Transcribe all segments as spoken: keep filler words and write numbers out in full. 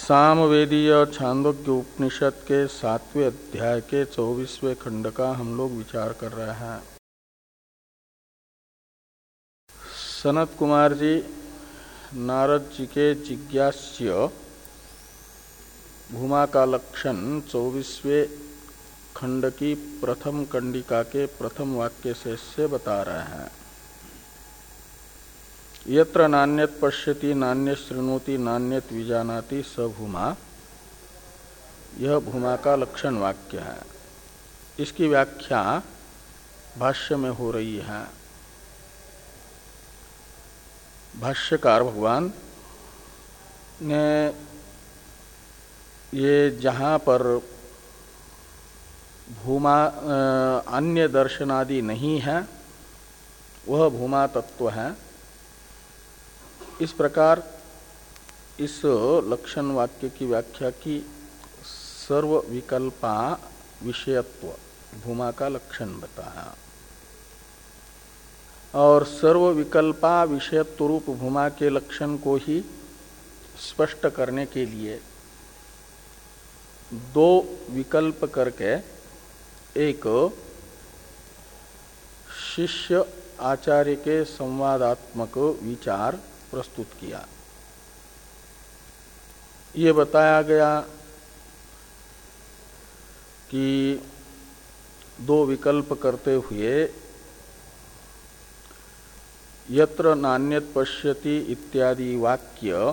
सामवेदीय छांदोग्य उपनिषद के सातवें अध्याय के चौबीसवें खंड का हम लोग विचार कर रहे हैं। सनत कुमार जी नारद जी के जिज्ञास्य भूमा का लक्षण चौबीसवें खंड की प्रथम कंडिका के प्रथम वाक्य से, से बता रहे हैं। यत्र नान्यत पश्यति नान्य शृणोति नान्यत विजानाति स भूमा, यह भूमा का लक्षण वाक्य है। इसकी व्याख्या भाष्य में हो रही है। भाष्यकार भगवान ने ये जहाँ पर भूमा अन्य दर्शनादि नहीं है वह भूमा तत्व है। इस प्रकार इस लक्षण वाक्य की व्याख्या की सर्व विकल्पा विषयत्व भूमा का लक्षण बताया और सर्व विकल्पा विषयत्व रूप भूमा के लक्षण को ही स्पष्ट करने के लिए दो विकल्प करके एक शिष्य आचार्य के संवादात्मक विचार प्रस्तुत किया। ये बताया गया कि दो विकल्प करते हुए यत्र नान्यत पश्यति इत्यादि वाक्य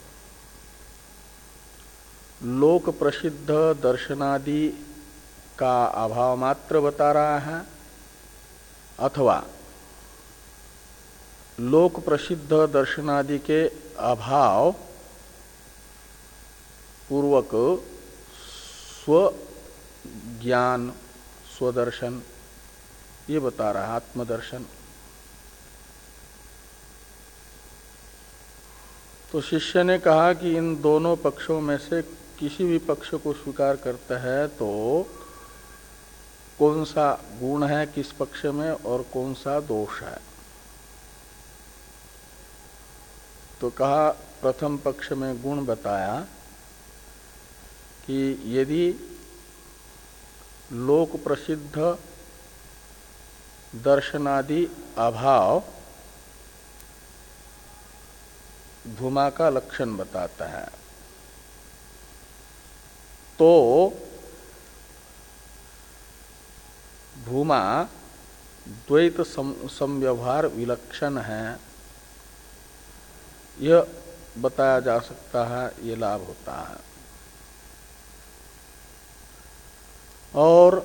लोक प्रसिद्ध दर्शनादि का अभाव मात्र बता रहा है अथवा लोक प्रसिद्ध दर्शनादि के अभाव पूर्वक स्व ज्ञान स्वदर्शन ये बता रहा है, आत्मदर्शन। तो शिष्य ने कहा कि इन दोनों पक्षों में से किसी भी पक्ष को स्वीकार करता है तो कौन सा गुण है किस पक्ष में और कौन सा दोष है। तो कहा प्रथम पक्ष में गुण बताया कि यदि लोक प्रसिद्ध दर्शनादि अभाव भूमा का लक्षण बताता है तो भूमा द्वैत संव्यवहार विलक्षण है, यह बताया जा सकता है, ये लाभ होता है। और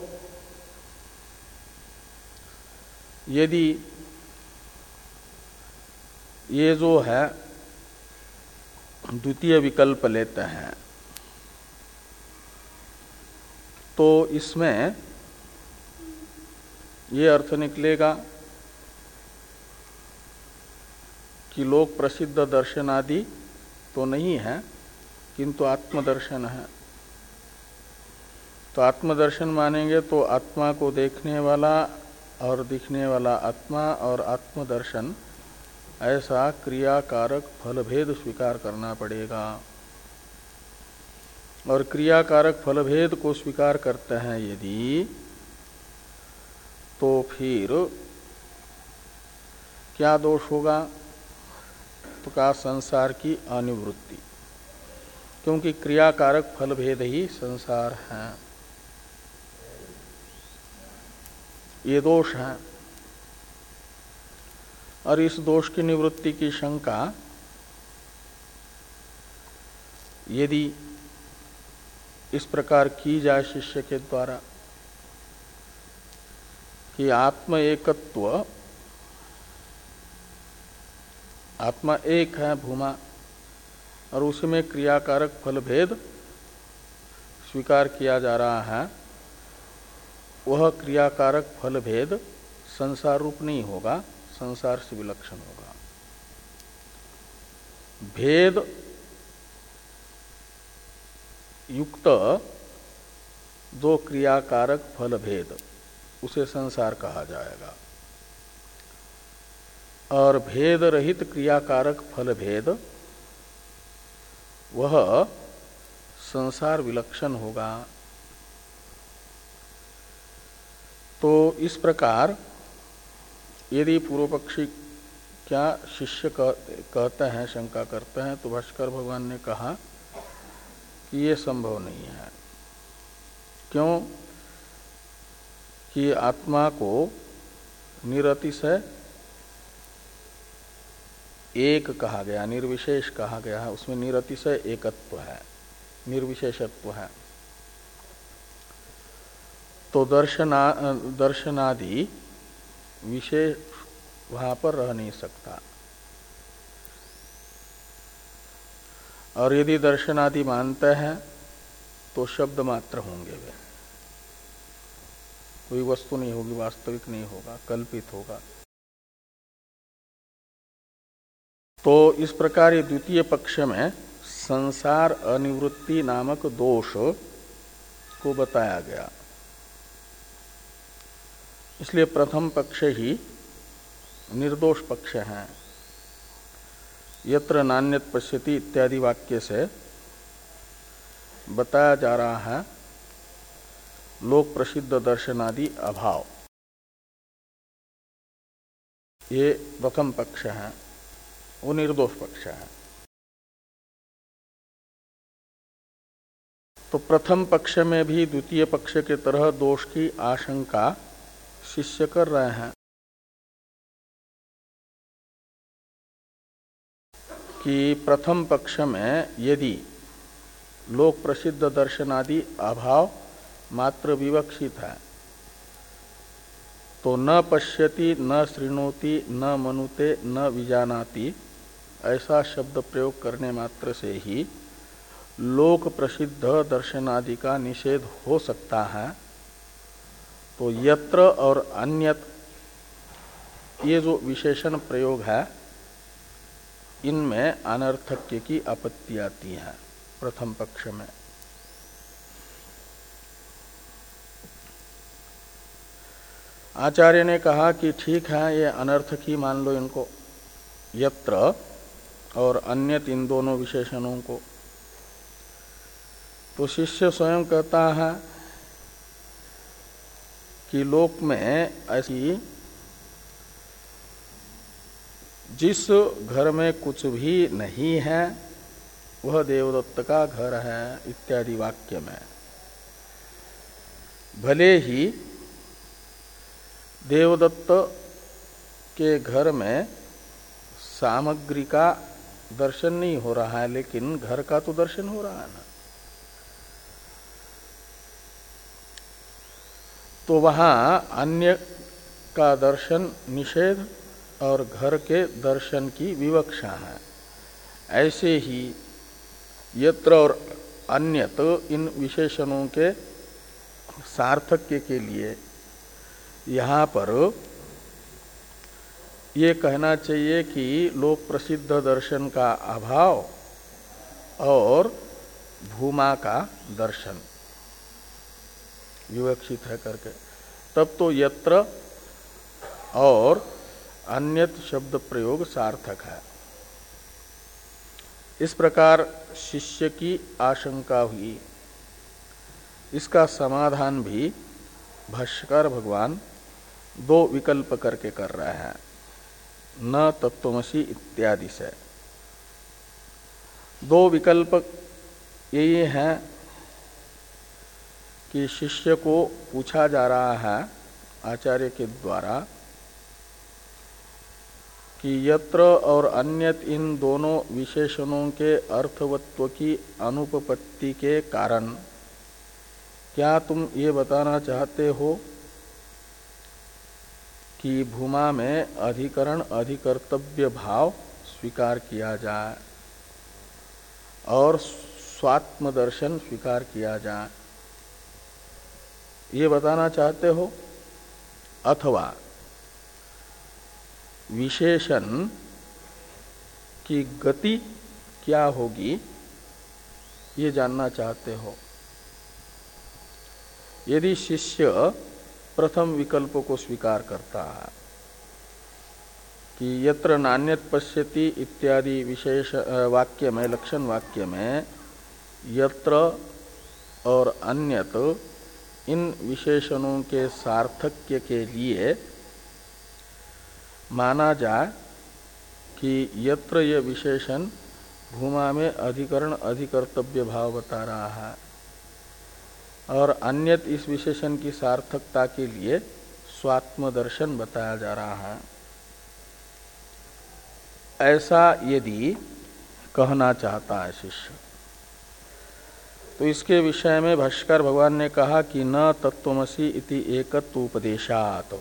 यदि ये जो है द्वितीय विकल्प लेते हैं तो इसमें ये अर्थ निकलेगा कि लोक प्रसिद्ध दर्शन आदि तो नहीं है किंतु आत्मदर्शन है। तो आत्मदर्शन मानेंगे तो आत्मा को देखने वाला और दिखने वाला आत्मा और आत्मदर्शन ऐसा क्रियाकारक फलभेद स्वीकार करना पड़ेगा। और क्रियाकारक फलभेद को स्वीकार करते हैं यदि तो फिर क्या दोष होगा तो का संसार की अनिवृत्ति, क्योंकि क्रियाकारक फलभेद ही संसार है, ये दोष है। और इस दोष की निवृत्ति की शंका यदि इस प्रकार की जाए शिष्य के द्वारा कि आत्म एकत्व, आत्मा एक है भूमा और उसमें क्रियाकारक फलभेद स्वीकार किया जा रहा है, वह क्रियाकारक फलभेद संसार रूप नहीं होगा, संसार से विलक्षण होगा। भेद युक्त जो क्रियाकारक फलभेद उसे संसार कहा जाएगा और भेद रहित क्रियाकारक फल भेद वह संसार विलक्षण होगा। तो इस प्रकार यदि पूर्व पक्षी क्या शिष्य कहते हैं, शंका करते हैं, तो भास्कर भगवान ने कहा कि ये संभव नहीं है। क्यों? कि आत्मा को निरतिशय एक कहा गया, निर्विशेष कहा गया है, उसमें निरतिशय एकत्व है, निर्विशेषत्व है। तो दर्शना दर्शनादि विशेष वहां पर रह नहीं सकता। और यदि दर्शनादि मानते हैं तो शब्द मात्र होंगे, वे कोई वस्तु नहीं होगी, वास्तविक नहीं होगा, कल्पित होगा। तो इस प्रकार ये द्वितीय पक्ष में संसार अनिवृत्ति नामक दोष को बताया गया। इसलिए प्रथम पक्ष ही निर्दोष पक्ष है। यत्र नान्यत पश्यति इत्यादि वाक्य से बताया जा रहा है लोक प्रसिद्ध दर्शनादि अभाव, ये प्रथम पक्ष है, वो निर्दोष पक्ष है। तो प्रथम पक्ष में भी द्वितीय पक्ष के तरह दोष की आशंका शिष्य कर रहे हैं कि प्रथम पक्ष में यदि लोक प्रसिद्ध दर्शनादि अभाव मात्र विवक्षित है तो न पश्यति, न शृणोति, न मनुते, न विजानाति ऐसा शब्द प्रयोग करने मात्र से ही लोक प्रसिद्ध दर्शनादि का निषेध हो सकता है। तो यत्र और अन्यत ये जो विशेषण प्रयोग है इनमें अनर्थक्य की आपत्ति आती है प्रथम पक्ष में। आचार्य ने कहा कि ठीक है, ये अनर्थक ही मान लो इनको, यत्र और अन्यत इन दोनों विशेषणों को। तो शिष्य स्वयं कहता है कि लोक में ऐसी जिस घर में कुछ भी नहीं है वह देवदत्त का घर है इत्यादि वाक्य में भले ही देवदत्त के घर में सामग्री का दर्शन नहीं हो रहा है, लेकिन घर का तो दर्शन हो रहा है ना। तो वहां अन्य का दर्शन निषेध और घर के दर्शन की विवक्षा है। ऐसे ही यत्र और अन्यत इन विशेषणों के सार्थक्य के लिए यहाँ पर ये कहना चाहिए कि लोक प्रसिद्ध दर्शन का अभाव और भूमा का दर्शन विवक्षित है करके, तब तो यत्र और अन्यत शब्द प्रयोग सार्थक है। इस प्रकार शिष्य की आशंका हुई। इसका समाधान भी भाष्यकार भगवान दो विकल्प करके कर रहे हैं, न तत्त्वमसि इत्यादि से। दो विकल्प यही हैं कि शिष्य को पूछा जा रहा है आचार्य के द्वारा कि यत्र और अन्यत इन दोनों विशेषणों के अर्थवत्व की अनुपपत्ति के कारण क्या तुम ये बताना चाहते हो कि भूमा में अधिकरण अधिकर्तव्य भाव स्वीकार किया जाए और स्वात्म दर्शन स्वीकार किया जाए, ये बताना चाहते हो? अथवा विशेषण की गति क्या होगी ये जानना चाहते हो? यदि शिष्य प्रथम विकल्प को स्वीकार करता है कि यत्र नान्यत पश्यति इत्यादि विशेष वाक्य में, लक्षण वाक्य में यत्र और अन्यत इन विशेषणों के सार्थक्य के लिए माना जाए कि यत्र ये विशेषण भूमा में अधिकरण अधिकर्तव्य भाव बता रहा है और अन्यत इस विशेषण की सार्थकता के लिए स्वात्म दर्शन बताया जा रहा है, ऐसा यदि कहना चाहता है शिष्य, तो इसके विषय में भाष्कर भगवान ने कहा कि न तत्त्वमसि इति एकत्व उपदेशात्।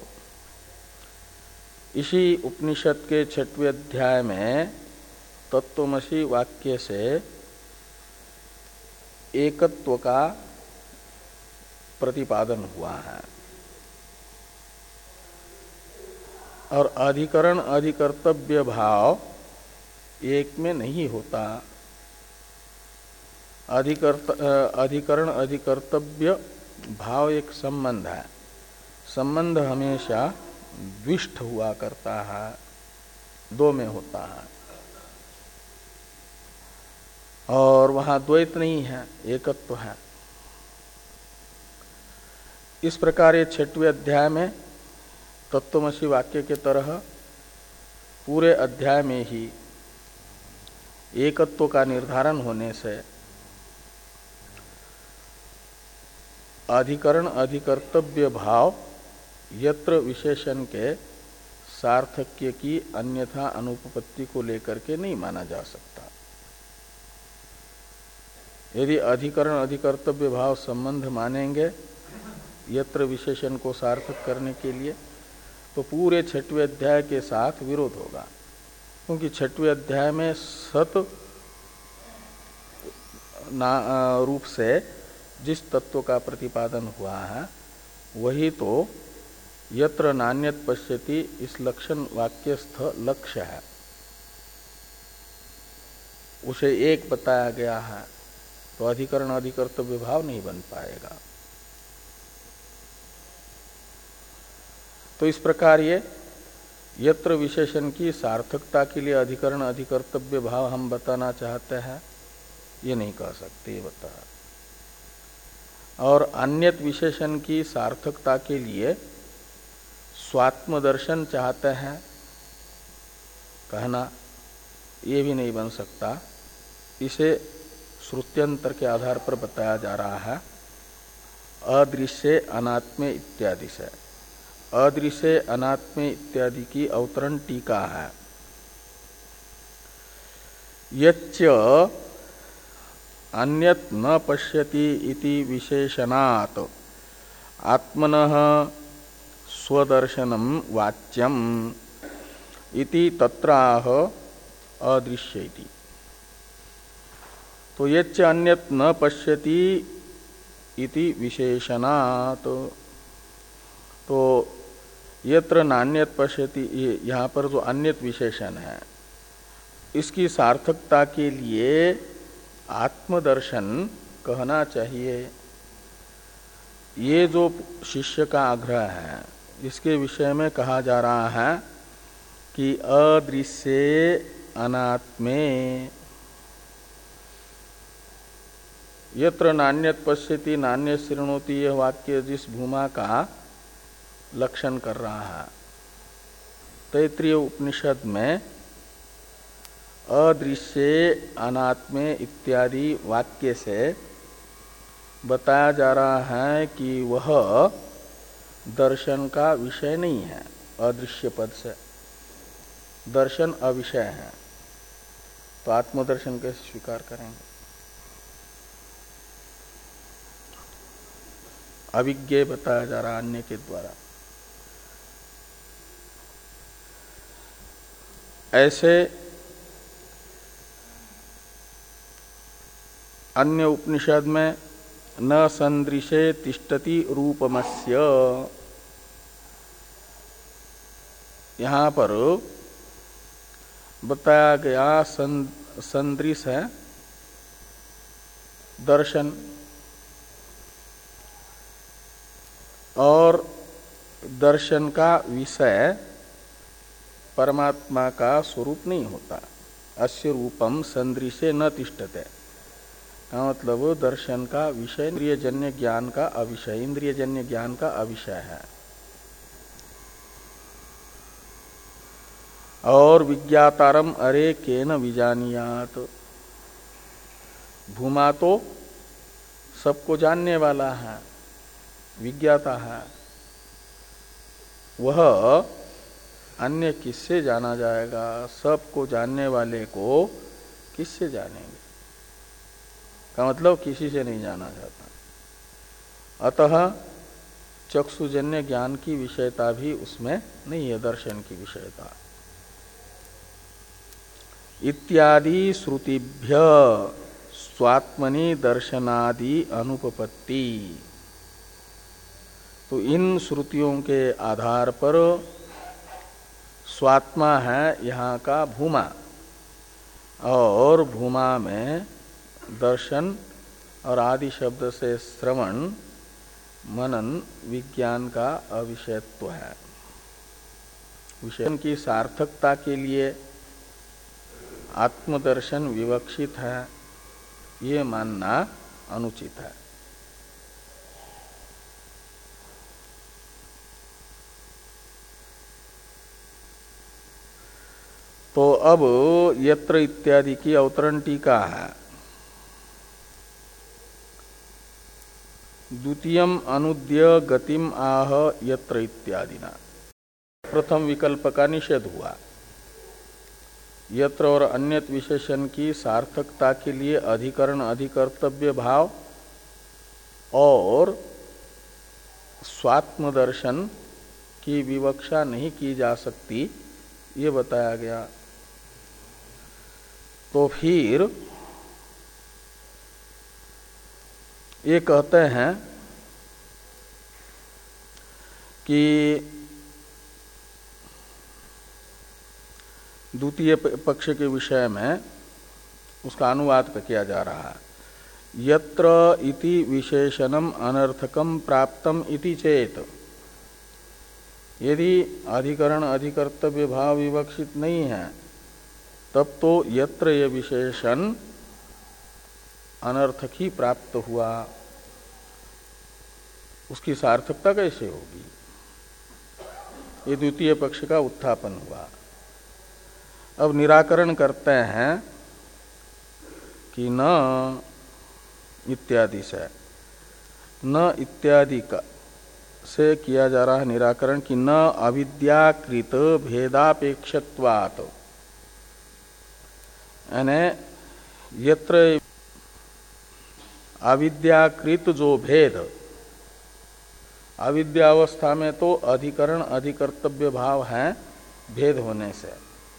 इसी उपनिषद के छठवें अध्याय में तत्त्वमसि वाक्य से एकत्व का प्रतिपादन हुआ है और अधिकरण अधिकर्तव्य भाव एक में नहीं होता। अधिकर्त अधिकरण अधिकर्तव्य भाव एक संबंध है, संबंध हमेशा द्विष्ठ हुआ करता है, दो में होता है और वहां द्वैत नहीं है, एकत्व है। इस प्रकार ये छठवें अध्याय में तत्त्वमसि वाक्य के तरह पूरे अध्याय में ही एकत्व का निर्धारण होने से अधिकरण अधिकर्तव्य भाव यत्र विशेषण के सार्थक्य की अन्यथा अनुपपत्ति को लेकर के नहीं माना जा सकता। यदि अधिकरण अधिकर्तव्य भाव संबंध मानेंगे यत्र विशेषण को सार्थक करने के लिए, तो पूरे छठवें अध्याय के साथ विरोध होगा, क्योंकि छठवें अध्याय में सत रूप से जिस तत्व का प्रतिपादन हुआ है वही तो यत्र नान्यत पश्यति इस लक्षण वाक्यस्थ लक्ष्य है, उसे एक बताया गया है, तो अधिकरण अधिकर्तव्य भाव नहीं बन पाएगा। तो इस प्रकार ये यत्र विशेषण की सार्थकता के लिए अधिकरण अधिकर्तव्य भाव हम बताना चाहते हैं, ये नहीं कह सकते, ये बता। और अन्यत विशेषण की सार्थकता के लिए स्वात्म दर्शन चाहते हैं कहना, ये भी नहीं बन सकता। इसे श्रुत्यंतर के आधार पर बताया जा रहा है अदृश्य अनात्मे इत्यादि से। अदृश्य अनात्मे इत्यादि की अवतरण टीका है। यच्च अन्यत न पश्यति इति विशेषणात् आत्मनः स्वदर्शनम वाच्यम इति तत्राह अदृश्य इति। तो यच्च अन्यत न पश्यति इति विशेषणात्, तो यत्र नान्यत पश्यति, यहाँ पर जो अन्यत विशेषण है इसकी सार्थकता के लिए आत्मदर्शन कहना चाहिए। ये जो शिष्य का आग्रह है इसके विषय में कहा जा रहा है कि अदृश्ये अनात्मे यत्र नान्यत पश्यति नान्य शृणोति, यह वाक्य जिस भूमा का लक्षण कर रहा है, तैत्रीय उपनिषद में अदृश्ये अनात्मे इत्यादि वाक्य से बताया जा रहा है कि वह दर्शन का विषय नहीं है। अदृश्य पद से दर्शन अविषय है, तो आत्मदर्शन कैसे स्वीकार करेंगे? अविज्ञेय बताया जा रहा अन्य के द्वारा। ऐसे अन्य उपनिषद में न संदृशे तिष्ठति रूपमस्य, यहाँ पर बताया गया संदृश है दर्शन, और दर्शन का विषय परमात्मा का स्वरूप नहीं होता। अस्य रूपम संदृशे न तिष्ठते, का मतलब दर्शन का विषय इंद्रिय जन्य ज्ञान का अविषय, इंद्रिय जन्य ज्ञान का अविषय है। और विज्ञातारम अरे केन विजानियात, भूमा तो सबको जानने वाला है, विज्ञाता है, वह अन्य किससे जाना जाएगा? सबको जानने वाले को किससे जानेंगे? का मतलब किसी से नहीं जाना जाता। अतः चक्षुजन्य ज्ञान की विषयता भी उसमें नहीं है, दर्शन की विषयता। इत्यादि श्रुतिभ्य स्वात्मनि दर्शनादि अनुपपत्ति। तो इन श्रुतियों के आधार पर स्वात्मा है यहाँ का भूमा, और भूमा में दर्शन और आदि शब्द से श्रवण मनन विज्ञान का अविषयत्व है। विषय की सार्थकता के लिए आत्मदर्शन विवक्षित है, ये मानना अनुचित है। तो अब यत्र इत्यादि की अवतरण टीका है। द्वितीयम अनुद्य गतिम आह यत्र इत्यादिना, प्रथम विकल्प का निषेध हुआ। यत्र और अन्यत विशेषण की सार्थकता के लिए अधिकरण अधिकर्तव्य भाव और स्वात्म दर्शन की विवक्षा नहीं की जा सकती, ये बताया गया। तो फिर ये कहते हैं कि द्वितीय पक्ष के विषय में उसका अनुवाद किया जा रहा है। यत्र इति विशेषणम अनर्थकम प्राप्तम इति चेत, यदि अधिकरण अधिकर्तव्य भाव विवक्षित नहीं है तब तो यत्र ये विशेषण अनर्थक ही प्राप्त हुआ, उसकी सार्थकता कैसे होगी? ये द्वितीय पक्ष का उत्थापन हुआ। अब निराकरण करते हैं कि न इत्यादि से, न इत्यादि का से किया जा रहा है निराकरण कि न अविद्याकृत भेदापेक्षत्वात्, यानी यत्र अविद्याकृत जो भेद, अविद्यावस्था में तो अधिकरण अधिकर्तव्य भाव है भेद होने से,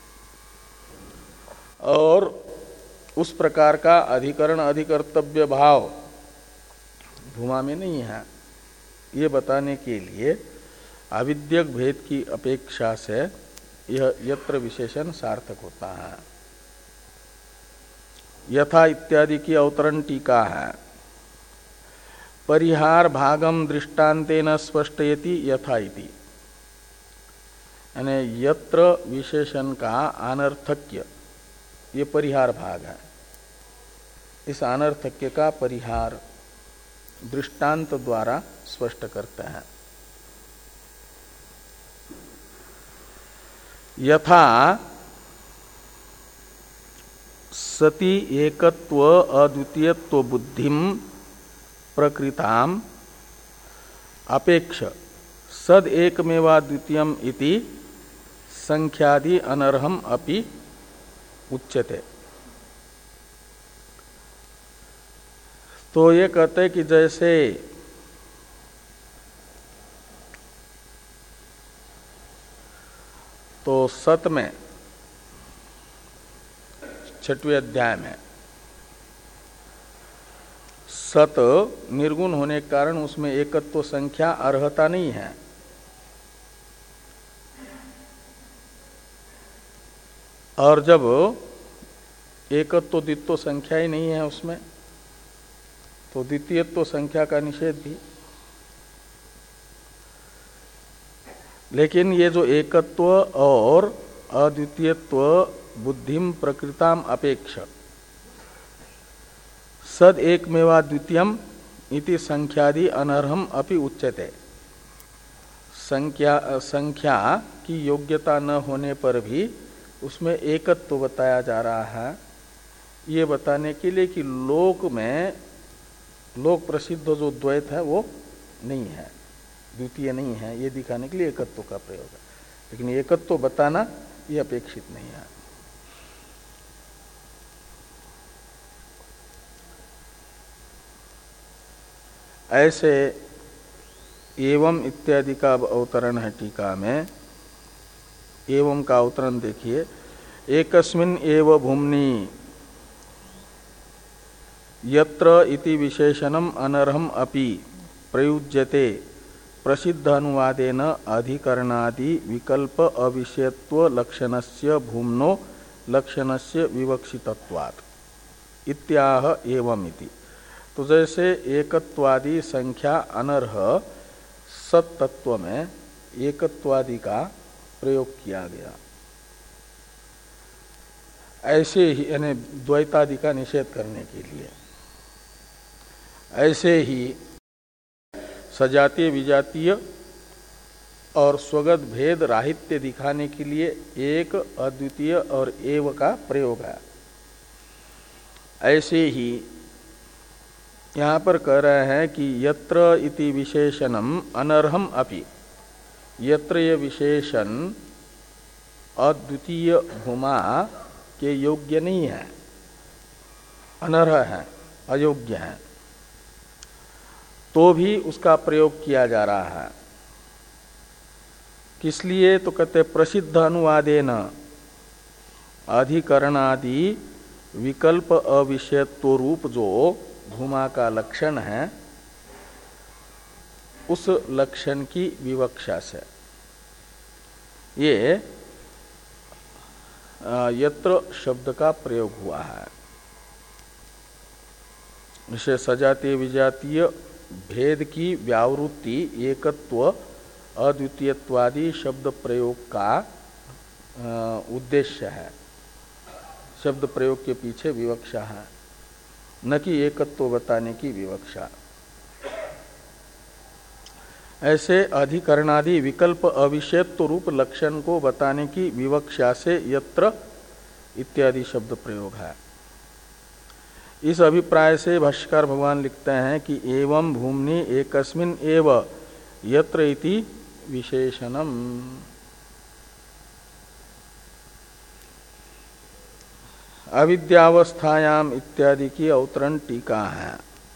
और उस प्रकार का अधिकरण अधिकर्तव्य भाव भूमा में नहीं है, ये बताने के लिए अविद्यक भेद की अपेक्षा से यह यत्र विशेषण सार्थक होता है। यथा इत्यादि की अवतरण टीका है। परिहार भागम दृष्टान्तेन स्पष्टयति यथा इति, यानी यत्र विशेषण का अनर्थक्य, ये परिहार भाग है। इस अनर्थक्य का परिहार दृष्टांत द्वारा स्पष्ट करते हैं। यथा सति एकत्व अद्वितीयत्व बुद्धिम प्रकृताम अपेक्ष सद एकमेवा द्वितीयम इति संख्यादि अनर्हम अपि उच्यते। तो ये कहते कि जैसे तो सत में छठवें अध्याय में सत निर्गुण होने के कारण उसमें एकत्व संख्या अर्हता नहीं है, और जब एकत्व द्वित्व संख्या ही नहीं है उसमें, तो द्वितीयत्व संख्या का निषेध भी। लेकिन ये जो एकत्व और अद्वितीयत्व बुद्धिम प्रकृताम अपेक्ष सद एकमेवा द्वितीयम इति संख्यादि अनर्हम अपि उच्यते। संख्या संख्या की योग्यता न होने पर भी उसमें एकत्व तो बताया जा रहा है, ये बताने के लिए कि लोक में लोक प्रसिद्ध जो द्वैत है वो नहीं है, द्वितीय नहीं है, ये दिखाने के लिए एकत्व का प्रयोग है। लेकिन एकत्व बताना ये अपेक्षित नहीं है। ऐसे एवं इत्यादि का अवतरण है टीका में। एवं का अवतरण देखिए, एकस्मिन् एव भूम्नि यत्र इति विशेषणम अनर्हम अपि प्रयुज्यते प्रसिद्ध अनुवादेन अधिकरणादि विकल्प अविषयत्व लक्षणस्य भूम्नो लक्षणस्य विवक्षितत्वात् इत्याह एवमिति। तो जैसे एकत्वादि संख्या अनर्ह सत्तत्व में एकत्वादि का प्रयोग किया गया, ऐसे ही यानी द्वैतादि का निषेध करने के लिए, ऐसे ही सजातीय विजातीय और स्वगत भेद राहित्य दिखाने के लिए एक अद्वितीय और एव का प्रयोग है। ऐसे ही यहाँ पर कह रहे हैं कि यत्र इति विशेषणम अनर्हम अपि, यत्र ये विशेषण अद्वितीय भूमा के योग्य नहीं है, अनर्ह है, अयोग्य है, तो भी उसका प्रयोग किया जा रहा है। किस लिए? तो कहते प्रसिद्ध अनुवादेन अधिकरणादि विकल्प अविषयत्व रूप जो भूमा का लक्षण है, उस लक्षण की विवक्षा से ये यत्र शब्द का प्रयोग हुआ है। जैसे सजातीय विजातीय भेद की व्यावृत्ति एकत्व अद्वितीयत्वादि शब्द प्रयोग का उद्देश्य है, शब्द प्रयोग के पीछे विवक्षा है, न कि एकत्व बताने की विवक्षा। ऐसे अधिकरणादि विकल्प अविषयत्व रूप लक्षण को बताने की विवक्षा से यत्र इत्यादि शब्द प्रयोग है। इस अभिप्राय से भाष्यकार भगवान लिखते हैं कि एवं भूम्नि एकस्मिन् एव यत्र इति विशेषणम। अविद्यावस्थायाम इत्यादि की अवतरण टीका है।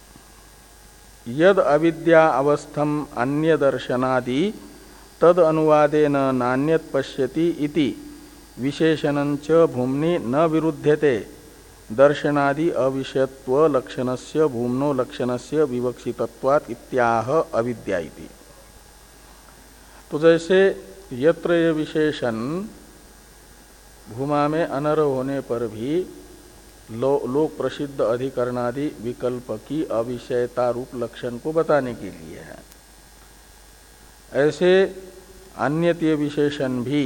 यद अविद्या अवस्थम अन्य दर्शनादि तद अनुवादेन नान्यत पश्यति इति विशेषणञ्च भूम्नि न विरुध्यते दर्शनादि अविषयत्व लक्षणस्य भूम्नो लक्षणस्य विवक्षितत्वात् इत्याह अविद्या इति। तो जैसे यत्र ये विशेषण भूमा में अनर्ह होने पर भी लो, लोक प्रसिद्ध अधिकरणादि विकल्प की अविषयता रूप लक्षण को बताने के लिए है, ऐसे अन्यतीय विशेषण भी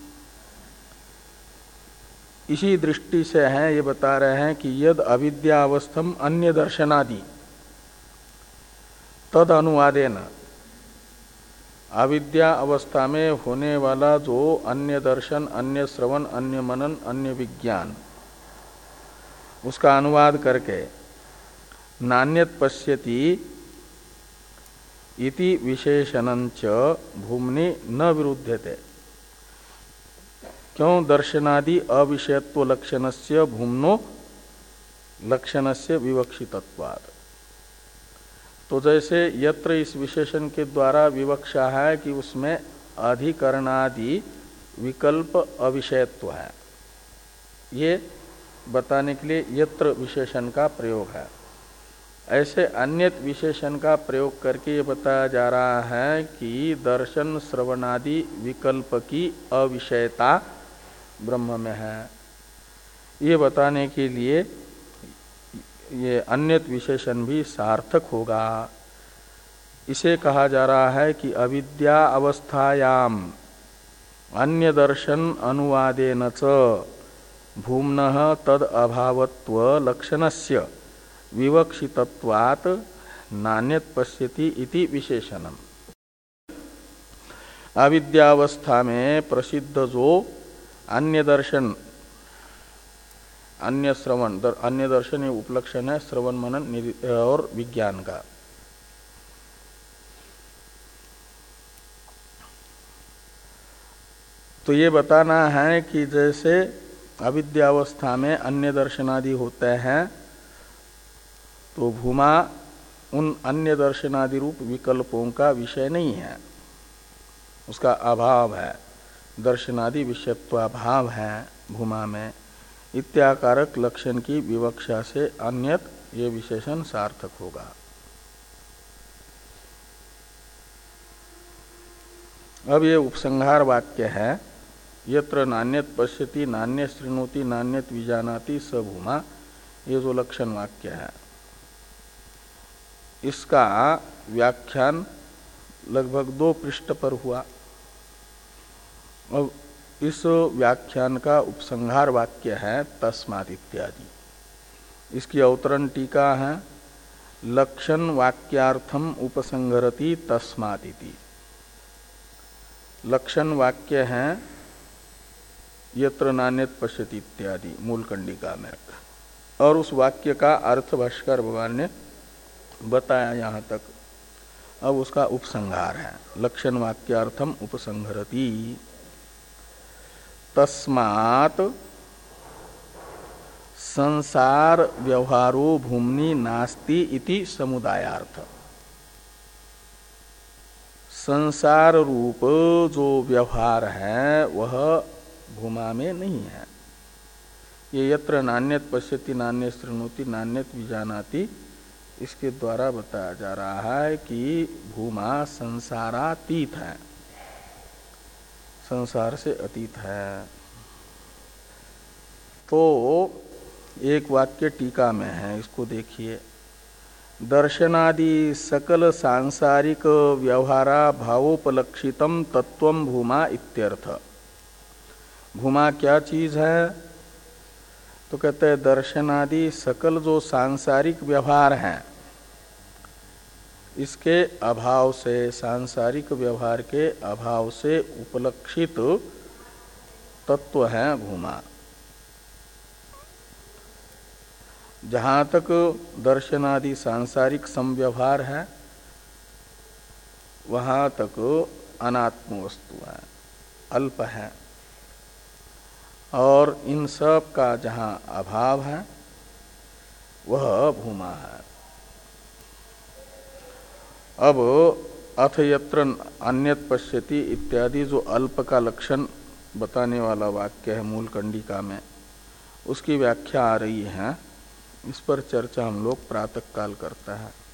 इसी दृष्टि से हैं। ये बता रहे हैं कि यद अविद्यावस्थम अन्य दर्शनादि तद अनुवादेन, अविद्या अवस्था में होने वाला जो अन्य दर्शन, अन्य श्रवण, अन्य मनन, अन्य विज्ञान, उसका अनुवाद करके नान्यत पश्यति इति विशेषणञ्च भूम्नि न विरुध्यते। क्यों? दर्शनादि अविषयत्व लक्षणस्य भूम्नो लक्षणस्य विवक्षितत्वात्। तो जैसे यत्र इस विशेषण के द्वारा विवक्षा है कि उसमें अधिकरणादि विकल्प अविषयत्व है, ये बताने के लिए यत्र विशेषण का प्रयोग है। ऐसे अन्यत विशेषण का प्रयोग करके ये बताया जा रहा है कि दर्शन श्रवणादि विकल्प की अविषयता ब्रह्म में है। ये बताने के लिए ये अन्यत विशेषण भी सार्थक होगा। इसे कहा जा रहा है कि अविद्या अवस्थायाम अन्य दर्शन अनुवादेन च भूम्नः तद अभावत्व लक्षणस्य विवक्षितत्वात् नान्यत पश्यति इति विशेषणम। अविद्यावस्था में प्रसिद्ध जो अन्य दर्शन अन्य श्रवण दर, अन्य दर्शन ये उपलक्षण है श्रवण मनन और विज्ञान का। तो ये बताना है कि जैसे अविद्यावस्था में अन्य दर्शनादि होते हैं तो भूमा उन अन्य दर्शनादि रूप विकल्पों का विषय नहीं है, उसका अभाव है, दर्शनादि विषयत्वाभाव है भूमा में। इत्याकारक लक्षण की विवक्षा से अन्यत ये विशेषण सार्थक होगा। अब ये उपसंहार वाक्य है, यत्र नान्यत पश्यति नान्य शृणोति नान्यत विजानाति स भूमा, ये जो लक्षण वाक्य है इसका व्याख्यान लगभग दो पृष्ठ पर हुआ। अब इस व्याख्यान का उपसंहार वाक्य है तस्मात् इत्यादि। इसकी अवतरण टीका है लक्षण वाक्यार्थम उपसंहरति तस्मात् इति। लक्षण वाक्य है यत्र नान्यत पश्यति इत्यादि मूल कंडिका में, और उस वाक्य का अर्थ भाष्कर भगवान ने बताया यहाँ तक। अब उसका उपसंहार है लक्षण वाक्यार्थम उपसंहरति तस्मात् संसार व्यवहारो भूमनि नास्ति इति समुदायार्थ। संसार रूप जो व्यवहार है वह भूमा में नहीं है। ये यत्र नान्यत पश्यति नान्य शृणोति नान्यत विजानाति, इसके द्वारा बताया जा रहा है कि भूमा संसारातीत है, संसार से अतीत है। तो एक वाक्य टीका में है, इसको देखिए। दर्शनादि सकल सांसारिक व्यवहारा भावोपलक्षितम तत्वम भूमा इत्यर्थ। भूमा क्या चीज है? तो कहते हैं दर्शनादि सकल जो सांसारिक व्यवहार हैं इसके अभाव से, सांसारिक व्यवहार के अभाव से उपलक्षित तत्व है भूमा। जहाँ तक दर्शनादि सांसारिक समव्यवहार है वहाँ तक अनात्म वस्तु है, अल्प है, और इन सब का जहाँ अभाव है वह भूमा है। अब अथ यत्र अन्यत पश्यति इत्यादि जो अल्प का लक्षण बताने वाला वाक्य है मूल कंडिका में, उसकी व्याख्या आ रही है। इस पर चर्चा हम लोग प्रातः काल करता है।